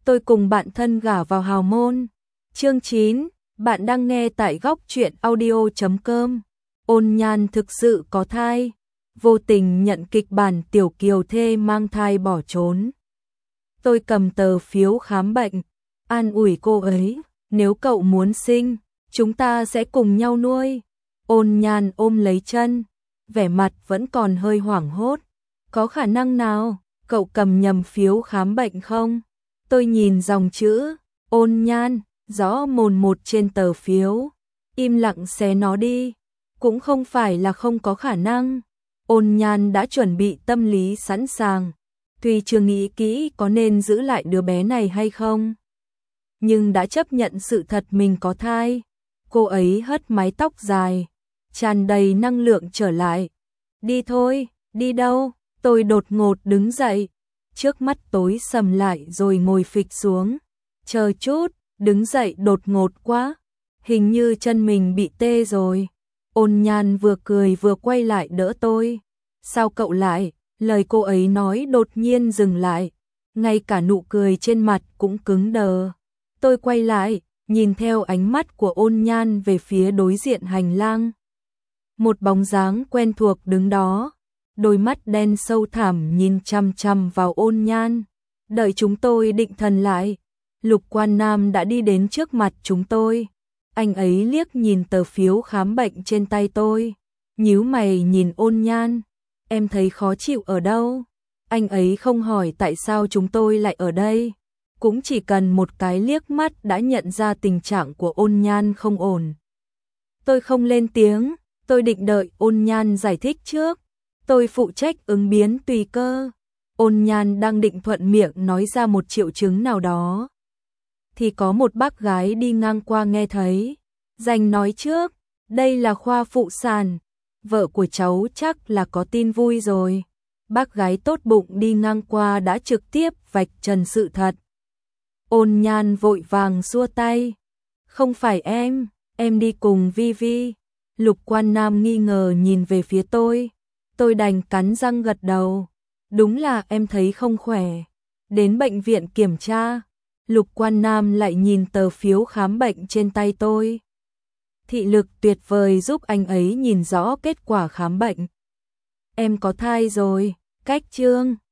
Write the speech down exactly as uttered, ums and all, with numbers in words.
tôi cùng bạn thân gả vào hào môn. Chương chín, bạn đang nghe tại góc truyện audio chấm com. Ôn Nhan thực sự có thai, vô tình nhận kịch bản tiểu kiều thê mang thai bỏ trốn. Tôi cầm tờ phiếu khám bệnh, an ủi cô ấy, nếu cậu muốn sinh, chúng ta sẽ cùng nhau nuôi. Ôn Nhan ôm lấy chân, vẻ mặt vẫn còn hơi hoảng hốt. Có khả năng nào, cậu cầm nhầm phiếu khám bệnh không? Tôi nhìn dòng chữ, Ôn Nhan, rõ mồn một trên tờ phiếu, im lặng xé nó đi. Cũng không phải là không có khả năng. Ôn Nhan đã chuẩn bị tâm lý sẵn sàng, tuy chưa nghĩ kỹ có nên giữ lại đứa bé này hay không, nhưng đã chấp nhận sự thật mình có thai. Cô ấy hất mái tóc dài, tràn đầy năng lượng trở lại. Đi thôi, đi đâu? Tôi đột ngột đứng dậy, trước mắt tối sầm lại rồi ngồi phịch xuống. Chờ chút, đứng dậy đột ngột quá, hình như chân mình bị tê rồi. Ôn Nhan vừa cười vừa quay lại đỡ tôi. Sao cậu lại? Lời cô ấy nói đột nhiên dừng lại, ngay cả nụ cười trên mặt cũng cứng đờ. Tôi quay lại, nhìn theo ánh mắt của Ôn Nhan về phía đối diện hành lang. Một bóng dáng quen thuộc đứng đó, đôi mắt đen sâu thẳm nhìn chằm chằm vào Ôn Nhan. Đợi chúng tôi định thần lại, Lục Quan Nam đã đi đến trước mặt chúng tôi. Anh ấy liếc nhìn tờ phiếu khám bệnh trên tay tôi, nhíu mày nhìn Ôn Nhan. Em thấy khó chịu ở đâu? Anh ấy không hỏi tại sao chúng tôi lại ở đây, cũng chỉ cần một cái liếc mắt đã nhận ra tình trạng của Ôn Nhan không ổn. Tôi không lên tiếng, tôi định đợi Ôn Nhan giải thích trước. Tôi phụ trách ứng biến tùy cơ. Ôn Nhan đang định thuận miệng nói ra một triệu chứng nào đó, thì có một bác gái đi ngang qua nghe thấy. Dành nói trước, đây là khoa phụ sản, vợ của cháu chắc là có tin vui rồi. Bác gái tốt bụng đi ngang qua đã trực tiếp vạch trần sự thật. Ôn Nhan vội vàng xua tay. Không phải em, em đi cùng Vi Vi. Lục Quan Nam nghi ngờ nhìn về phía tôi. Tôi đành cắn răng gật đầu. Đúng là em thấy không khỏe. Đến bệnh viện kiểm tra. Lục Quan Nam lại nhìn tờ phiếu khám bệnh trên tay tôi. Thị lực tuyệt vời giúp anh ấy nhìn rõ kết quả khám bệnh. Em có thai rồi, cách chương.